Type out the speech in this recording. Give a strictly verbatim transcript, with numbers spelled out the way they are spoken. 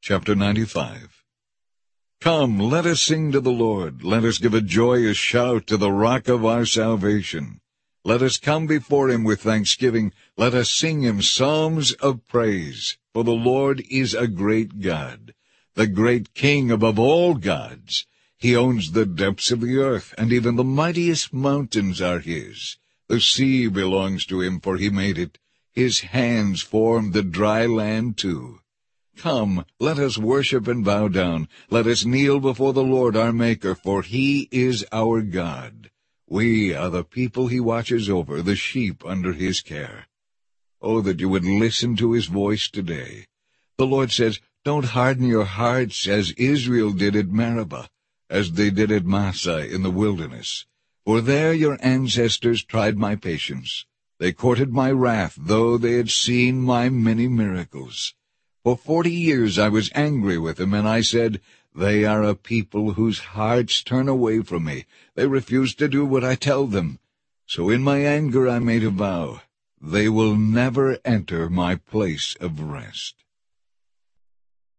Chapter ninety-five. Come, let us sing to the Lord. Let us give a joyous shout to the rock of our salvation. Let us come before him with thanksgiving. Let us sing him psalms of praise. For the Lord is a great God, the great King above all gods. He owns the depths of the earth, and even the mightiest mountains are his. The sea belongs to him, for he made it. His hands formed the dry land too. Come, let us worship and bow down. Let us kneel before the Lord our Maker, for he is our God. We are the people he watches over, the sheep under his care. Oh, that you would listen to his voice today. The Lord says, don't harden your hearts as Israel did at Meribah, as they did at Massah in the wilderness. For there your ancestors tried my patience. They courted my wrath, though they had seen my many miracles. For forty years I was angry with them, and I said, they are a people whose hearts turn away from me. They refuse to do what I tell them. So in my anger I made a vow. They will never enter my place of rest.